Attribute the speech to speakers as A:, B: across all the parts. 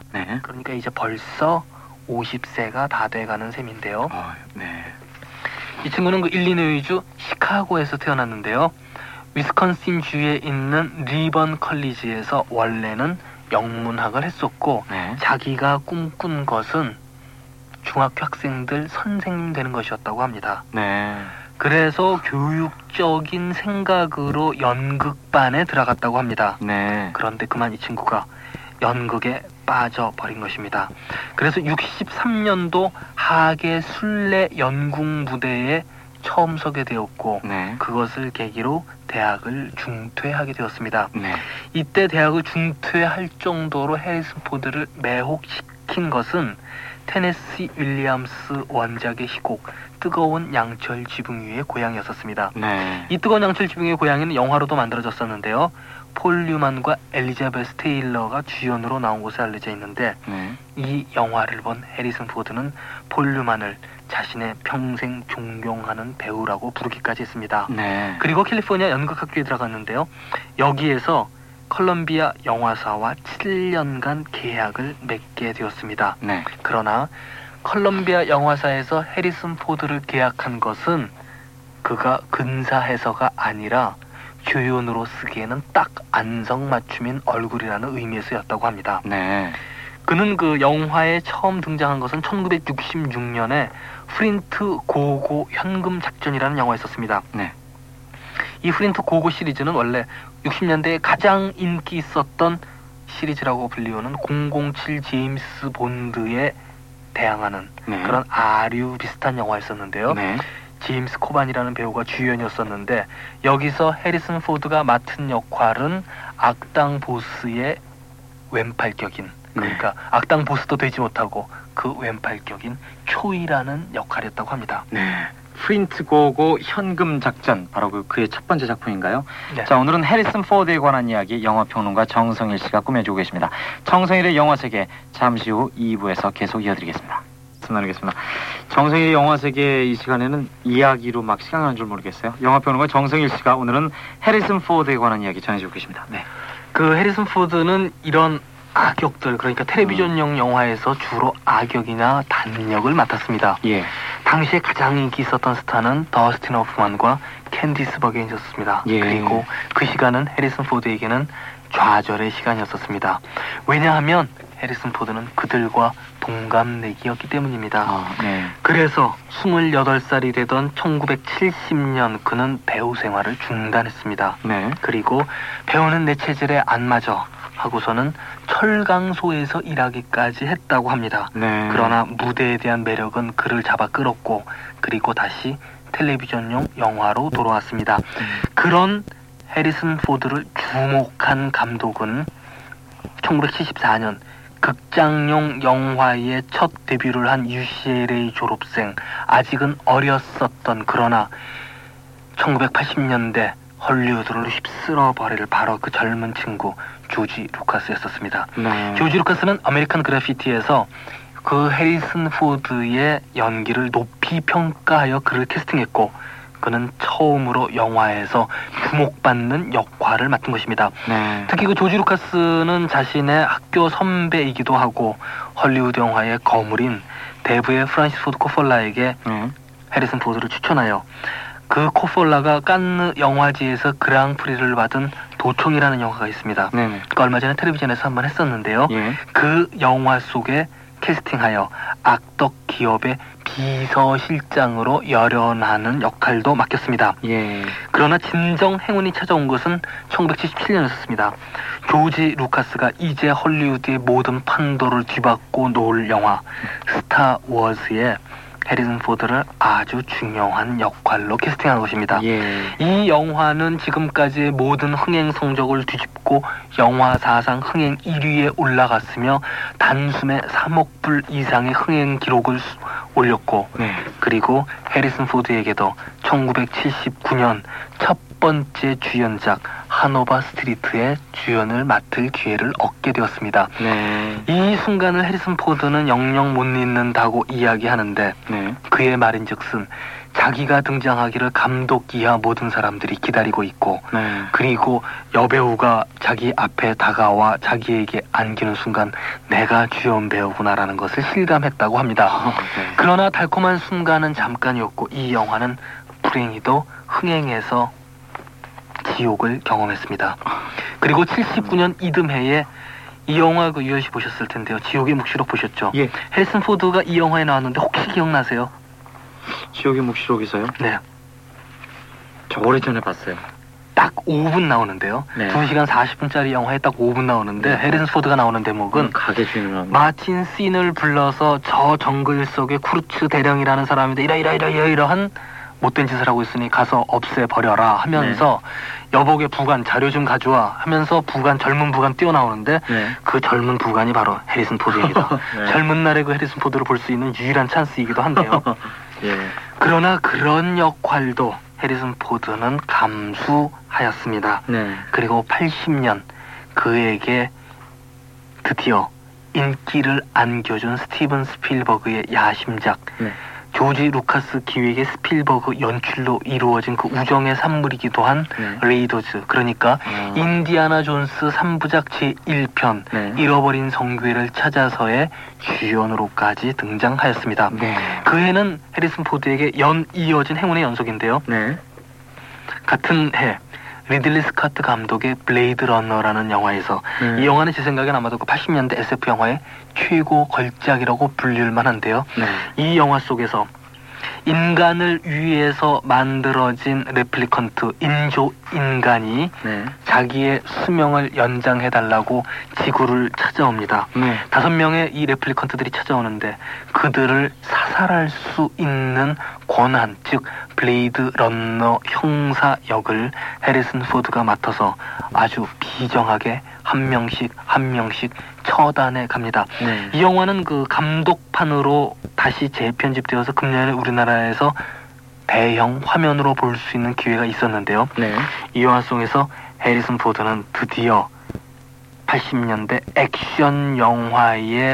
A: 네.
B: 그러니까 이제 벌써 50세가 다 돼가는 셈인데요.
A: 네.
B: 이 친구는 그 일리노이주 시카고에서 태어났는데요. 위스콘신 주에 있는 리번 컬리지에서 원래는 영문학을 했었고
A: 네.
B: 자기가 꿈꾼 것은 중학교 학생들 선생님 되는 것이었다고 합니다.
A: 네.
B: 그래서 교육적인 생각으로 연극반에 들어갔다고 합니다.
A: 네.
B: 그런데 그만 이 친구가 연극에 빠져버린 것입니다. 그래서 63년도 하계 순례 연극 무대에 처음 서게 되었고
A: 네.
B: 그것을 계기로 대학을 중퇴하게 되었습니다.
A: 네.
B: 이때 대학을 중퇴할 정도로 해리슨 포드를 매혹시킨 것은 테네시 윌리엄스 원작의 희곡 뜨거운 양철 지붕 위의 고향이었습니다.
A: 네.
B: 이 뜨거운 양철 지붕 위의 고향은 영화로도 만들어졌었는데요. 폴 뉴만과 엘리자베스 테일러가 주연으로 나온 것으로 알려져 있는데
A: 네.
B: 이 영화를 본 해리슨 포드는 폴 뉴만을 자신의 평생 존경하는 배우라고 부르기까지 했습니다.
A: 네.
B: 그리고 캘리포니아 연극학교에 들어갔는데요. 여기에서 컬럼비아 영화사와 7년간 계약을 맺게 되었습니다.
A: 네.
B: 그러나 컬럼비아 영화사에서 해리슨 포드를 계약한 것은 그가 근사해서가 아니라 교연으로 쓰기에는 딱 안성맞춤인 얼굴이라는 의미에서였다고 합니다.
A: 네.
B: 그는 그 영화에 처음 등장한 것은 1966년에 프린트 고고 현금 작전이라는 영화였었습니다.
A: 네.
B: 이 프린트 고고 시리즈는 원래 60년대에 가장 인기 있었던 시리즈라고 불리우는 007 제임스 본드에 대항하는
A: 네.
B: 그런 아류 비슷한 영화였었는데요.
A: 네.
B: 제임스 코반이라는 배우가 주연이었었는데 여기서 해리슨 포드가 맡은 역할은 악당 보스의 왼팔격인 그러니까 악당 보스도 되지 못하고 그 왼팔격인 초이라는 역할이었다고 합니다.
A: 네. 프린트 고고 현금 작전 바로 그의 첫 번째 작품인가요?
B: 네.
A: 자, 오늘은 해리슨 포드에 관한 이야기 영화평론가 정성일 씨가 꾸며주고 계십니다. 정성일의 영화세계 잠시 후 2부에서 계속 이어드리겠습니다. 나누겠습니다. 정성일의 영화세계 이 시간에는 이야기로 막 시간 가는 줄 모르겠어요. 영화평론가 정성일 씨가 오늘은 해리슨 포드에 관한 이야기 전해주고 계십니다. 네.
B: 그 해리슨 포드는 이런 악역들 그러니까 텔레비전용 영화에서 주로 악역이나 단역을 맡았습니다.
A: 예.
B: 당시에 가장 인기 있었던 스타는 더스틴 호프만과 캔디스 버게인이었습니다.
A: 예.
B: 그리고 그 시간은 해리슨 포드에게는 좌절의 시간이었습니다. 왜냐하면 해리슨 포드는 그들과 동갑내기였기 때문입니다.
A: 네.
B: 그래서 28살이 되던 1970년 그는 배우 생활을 중단했습니다.
A: 네.
B: 그리고 배우는 내 체질에 안 맞아 하고서는 철강소에서 일하기까지 했다고 합니다.
A: 네.
B: 그러나 무대에 대한 매력은 그를 잡아 끌었고 그리고 다시 텔레비전용 영화로 돌아왔습니다. 그런 해리슨 포드를 주목한 감독은 1974년 극장용 영화의 첫 데뷔를 한 UCLA 졸업생 아직은 어렸었던 그러나 1980년대 헐리우드를 휩쓸어 버릴 바로 그 젊은 친구 조지 루카스였었습니다.
A: 네.
B: 조지 루카스는 아메리칸 그래피티에서 그 해리슨 포드의 연기를 높이 평가하여 그를 캐스팅했고 그는 처음으로 영화에서 주목받는 역할을 맡은 것입니다.
A: 네.
B: 특히 그 조지 루카스는 자신의 학교 선배이기도 하고 헐리우드 영화의 거물인 대부의 프란시스 포드 코폴라에게 해리슨 포드를 추천하여 그 코폴라가 칸느 영화제에서 그랑프리를 받은 도청이라는 영화가 있습니다.
A: 네.
B: 그 얼마 전에 텔레비전에서 한번 했었는데요.
A: 예.
B: 그 영화 속에 캐스팅하여 악덕 기업의 비서실장으로 열연하는 역할도 맡겼습니다.
A: 예.
B: 그러나 진정 행운이 찾아온 것은 1977년이었습니다. 조지 루카스가 이제 헐리우드의 모든 판도를 뒤바꿔 놓을 영화 스타워즈에 해리슨 포드를 아주 중요한 역할로 캐스팅한 것입니다.
A: 예.
B: 이 영화는 지금까지의 모든 흥행 성적을 뒤집고 영화 사상 흥행 1위에 올라갔으며 단숨에 3억 불 이상의 흥행 기록을 올렸고
A: 네.
B: 그리고 해리슨 포드에게도 1979년 첫 번째 주연작 하노바 스트리트의 주연을 맡을 기회를 얻게 되었습니다.
A: 네.
B: 이 순간을 해리슨 포드는 영영 못 잊는다고 이야기하는데
A: 네.
B: 그의 말인즉슨 자기가 등장하기를 감독 이하 모든 사람들이 기다리고 있고
A: 네.
B: 그리고 여배우가 자기 앞에 다가와 자기에게 안기는 순간 내가 주연 배우구나라는 것을 실감했다고 합니다.
A: 네.
B: 그러나 달콤한 순간은 잠깐이었고 이 영화는 불행히도 흥행해서 지옥을 경험했습니다. 그리고 79년 이듬해에 이 영화 그 유현 씨 보셨을 텐데요. 지옥의 묵시록 보셨죠?
A: 예.
B: 해리슨 포드가 이 영화에 나왔는데 혹시 기억나세요?
A: 지옥의 묵시록에서요?
B: 네.
A: 저 오래전에 봤어요.
B: 딱 5분 나오는데요.
A: 네.
B: 2시간 40분짜리 영화에 딱 5분 나오는데 해리슨 포드가 나오는 대목은
A: 가게 주인을
B: 마틴 씬을 불러서 저 정글 속에 쿠르츠 대령이라는 사람인데 이러한 못된 짓을 하고 있으니 가서 없애버려라 하면서 여복의 부관 자료 좀 가져와 하면서 젊은 부관 뛰어나오는데
A: 네.
B: 그 젊은 부관이 바로 해리슨 포드입니다.
A: 네.
B: 젊은 날의 그 해리슨 포드를 볼 수 있는 유일한 찬스이기도 한데요.
A: 예.
B: 그러나 그런 역할도 해리슨 포드는 감수하였습니다.
A: 네.
B: 그리고 80년 그에게 드디어 인기를 안겨준 스티븐 스필버그의 야심작
A: 네.
B: 조지 루카스 기획의 스필버그 연출로 이루어진 그 우정의 산물이기도 한 레이더즈, 그러니까 인디아나 존스 3부작 제1편
A: 네.
B: 잃어버린 성괴를 찾아서의 주연으로까지 등장하였습니다.
A: 네.
B: 그 해는 해리슨 포드에게 이어진 행운의 연속인데요.
A: 네.
B: 같은 해 리들리 스캇트 감독의 블레이드 러너라는 영화에서 이 영화는 제 생각엔 아마도 그 80년대 SF 영화의 최고 걸작이라고 불릴 만한데요.
A: 네.
B: 이 영화 속에서 인간을 위해서 만들어진 레플리컨트 인조 인간이
A: 네.
B: 자기의 수명을 연장해달라고 지구를 찾아옵니다.
A: 네.
B: 5명의 이 레플리컨트들이 찾아오는데 그들을 사살할 수 있는 권한, 즉 블레이드 런너 형사 역을 해리슨 포드가 맡아서 아주 비정하게 한 명씩 처단해 갑니다.
A: 네.
B: 이 영화는 그 감독판으로 다시 재편집되어서 금년에 우리나라에서 대형 화면으로 볼 수 있는 기회가 있었는데요.
A: 네.
B: 이 영화 속에서 해리슨 포드는 드디어 80년대 액션 영화의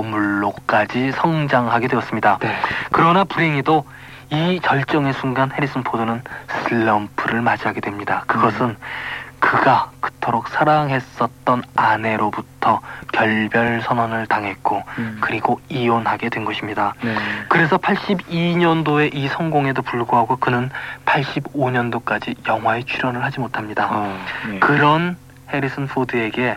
B: 거물로까지 성장하게 되었습니다.
A: 네.
B: 그러나 불행히도 이 절정의 순간 해리슨 포드는 슬럼프를 맞이하게 됩니다. 그것은 그가 그토록 사랑했었던 아내로부터 결별 선언을 당했고 그리고 이혼하게 된 것입니다.
A: 네.
B: 그래서 82년도에 이 성공에도 불구하고 그는 85년도까지 영화에 출연을 하지 못합니다.
A: 네.
B: 그런 해리슨 포드에게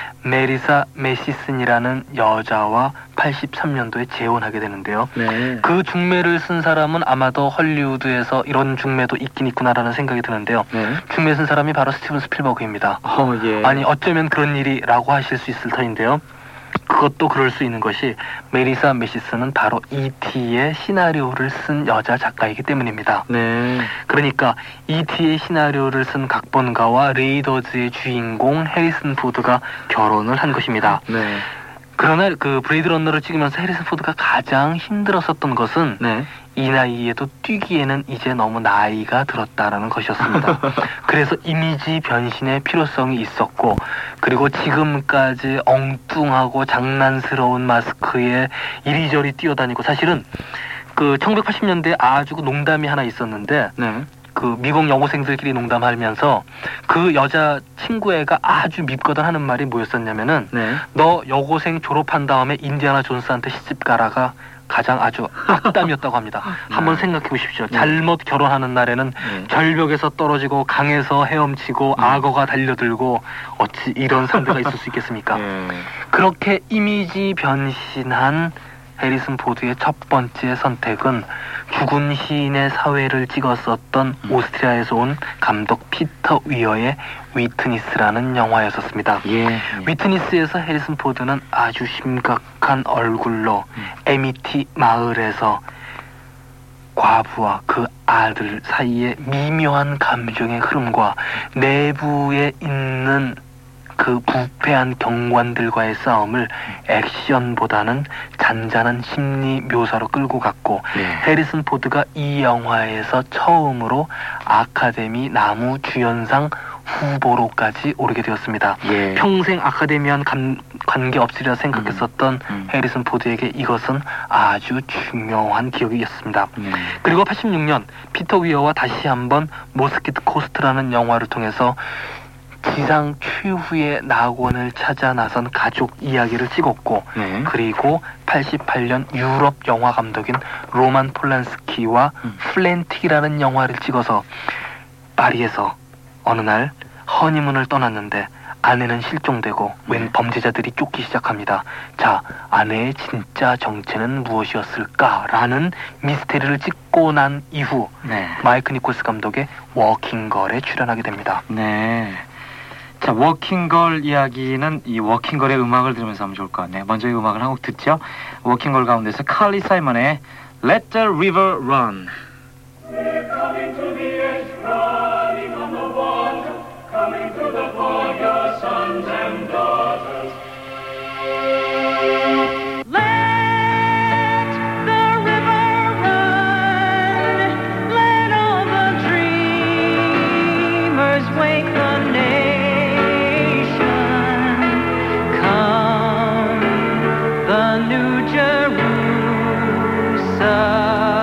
B: 메리사 메시슨이라는 여자와 83년도에 재혼하게 되는데요.
A: 네.
B: 그 중매를 쓴 사람은 아마도 헐리우드에서 이런 중매도 있긴 있구나라는 생각이 드는데요.
A: 네.
B: 중매 쓴 사람이 바로 스티븐 스필버그입니다.
A: 예.
B: 아니 어쩌면 그런 일이라고 하실 수 있을 터인데요. 그것도 그럴 수 있는 것이 메리사 메시스는 바로 E.T.의 시나리오를 쓴 여자 작가이기 때문입니다.
A: 네.
B: 그러니까 E.T.의 시나리오를 쓴 각본가와 레이더즈의 주인공 해리슨 포드가 결혼을 한 것입니다.
A: 네.
B: 그러나 그 브레이드 런너를 찍으면서 해리슨 포드가 가장 힘들었었던 것은
A: 네.
B: 이 나이에도 뛰기에는 이제 너무 나이가 들었다라는 것이었습니다. 그래서 이미지 변신의 필요성이 있었고 그리고 지금까지 엉뚱하고 장난스러운 마스크에 이리저리 뛰어다니고 사실은 그 1980년대에 아주 농담이 하나 있었는데
A: 네.
B: 그 미국 여고생들끼리 농담하면서 그 여자 친구애가 아주 밉거든 하는 말이 뭐였었냐면은
A: 네.
B: 너 여고생 졸업한 다음에 인디아나 존스한테 시집 가라가 가장 아주 악담이었다고 합니다. 한번 생각해 보십시오. 잘못 결혼하는 날에는 절벽에서 떨어지고 강에서 헤엄치고 악어가 달려들고 어찌 이런 상대가 있을 수 있겠습니까? 그렇게 이미지 변신한 해리슨 포드의 첫 번째 선택은 죽은 시인의 사회를 찍었었던 오스트리아에서 온 감독 피터 위어의 위트니스라는 영화였었습니다.
A: 예.
B: 위트니스에서 해리슨 포드는 아주 심각한 얼굴로 에미티 마을에서 과부와 그 아들 사이의 미묘한 감정의 흐름과 내부에 있는 그 부패한 경관들과의 싸움을 액션보다는 잔잔한 심리 묘사로 끌고 갔고 해리슨 포드가 이 영화에서 처음으로 아카데미 나무 주연상 후보로까지 오르게 되었습니다.
A: 예.
B: 평생 아카데미와 관계 없으리라 생각했었던 해리슨 포드에게 이것은 아주 중요한 기억이었습니다. 그리고 86년 피터 위어와 다시 한번 모스키트 코스트라는 영화를 통해서 지상 최후의 낙원을 찾아 나선 가족 이야기를 찍었고 그리고 88년 유럽 영화 감독인 로만 폴란스키와 플랜틱이라는 영화를 찍어서 파리에서 어느 날 허니문을 떠났는데 아내는 실종되고 웬 범죄자들이 쫓기 시작합니다. 자, 아내의 진짜 정체는 무엇이었을까라는 미스테리를 찍고 난 이후 마이크 니콜스 감독의 워킹걸에 출연하게 됩니다.
A: 네. 자, 워킹걸 이야기는 이 워킹걸의 음악을 들으면서 하면 좋을 것 같네요. 먼저 이 음악을 한 곡 듣죠. 워킹걸 가운데서 칼리 사이먼의 Let the River Run.
C: We're coming to the edge, running on the water, coming to the port, your sons and daughters.
D: Let the river run, let all the dreamers wake the nation. Come, the New Jerusalem.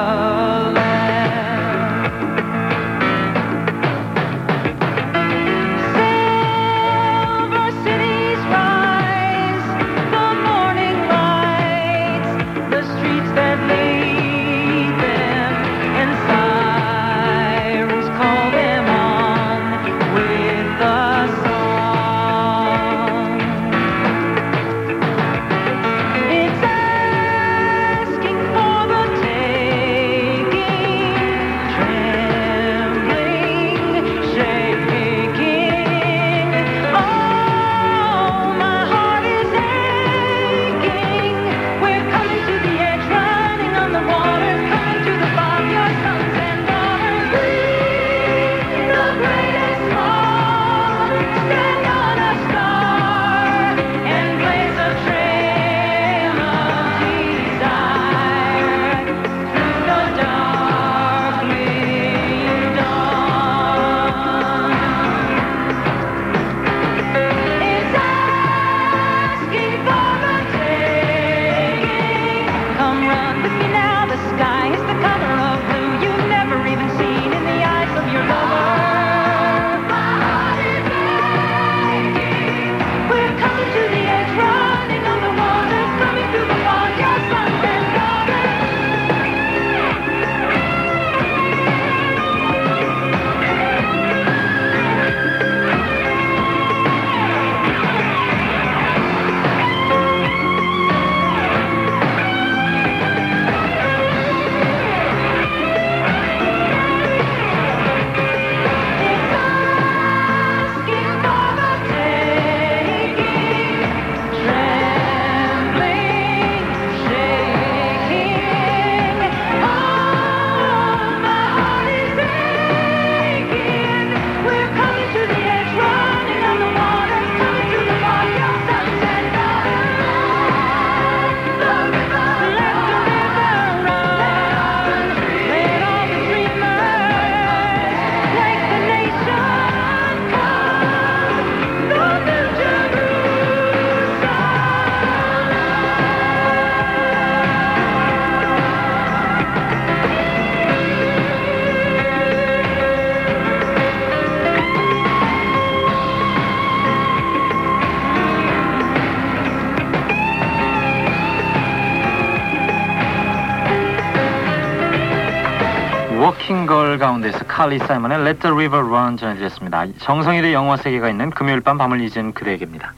A: 워킹걸 가운데서 칼리 사이먼의 Let the River Run 전해드렸습니다. 정성일의 영화 세계가 있는 금요일 밤 밤을 잊은 그대에게입니다.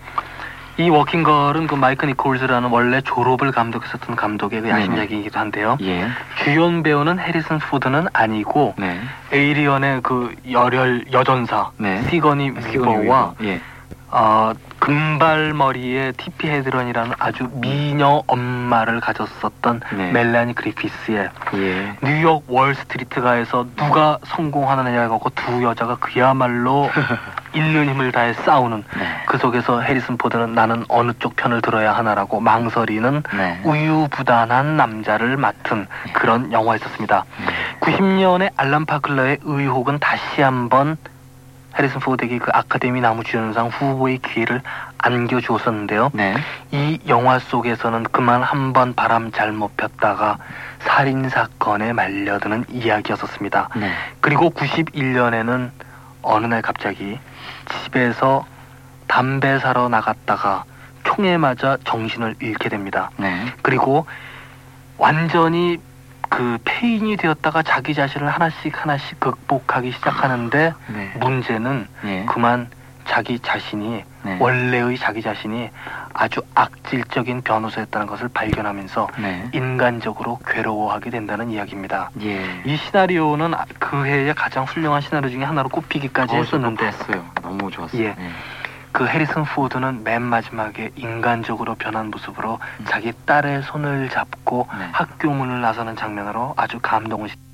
B: 이 워킹걸은 그 마이크 니콜즈라는 원래 졸업을 감독했었던 감독의 그 야심 얘기이기도 한데요. 주연 배우는 해리슨 포드는 아니고 에이리언의 그 열혈 여전사 시거니 위버와 금발머리의 티피 헤드런이라는 아주 미녀 엄마를 가졌었던 멜라니 그리피스의 뉴욕 월스트리트가에서 누가 성공하느냐를 갖고 두 여자가 그야말로 있는 힘을 다해 싸우는 그 속에서 해리슨 포드는 나는 어느 쪽 편을 들어야 하나라고 망설이는 우유부단한 남자를 맡은 그런 영화였었습니다. 90년에 알란 파클러의 의혹은 다시 한번 해리슨 포드에게 그 아카데미 나무주연상 후보의 기회를 안겨주었었는데요.
A: 네.
B: 이 영화 속에서는 그만 한 번 바람 잘못 폈다가 살인 사건에 말려드는 이야기였었습니다.
A: 네.
B: 그리고 91년에는 어느 날 갑자기 집에서 담배 사러 나갔다가 총에 맞아 정신을 잃게 됩니다.
A: 네.
B: 그리고 완전히 그 폐인이 되었다가 자기 자신을 하나씩 극복하기 시작하는데
A: 네.
B: 문제는
A: 예.
B: 그만 자기 자신이
A: 네.
B: 원래의 자기 자신이 아주 악질적인 변호사였다는 것을 발견하면서
A: 네.
B: 인간적으로 괴로워하게 된다는 이야기입니다.
A: 예.
B: 이 시나리오는 그 해의 가장 훌륭한 시나리오 중에 하나로 꼽히기까지 했었는데
A: 했어요. 너무 좋았어요.
B: 예. 그 해리슨 포드는 맨 마지막에 인간적으로 변한 모습으로 자기 딸의 손을 잡고
A: 네.
B: 학교 문을 나서는 장면으로 아주 감동을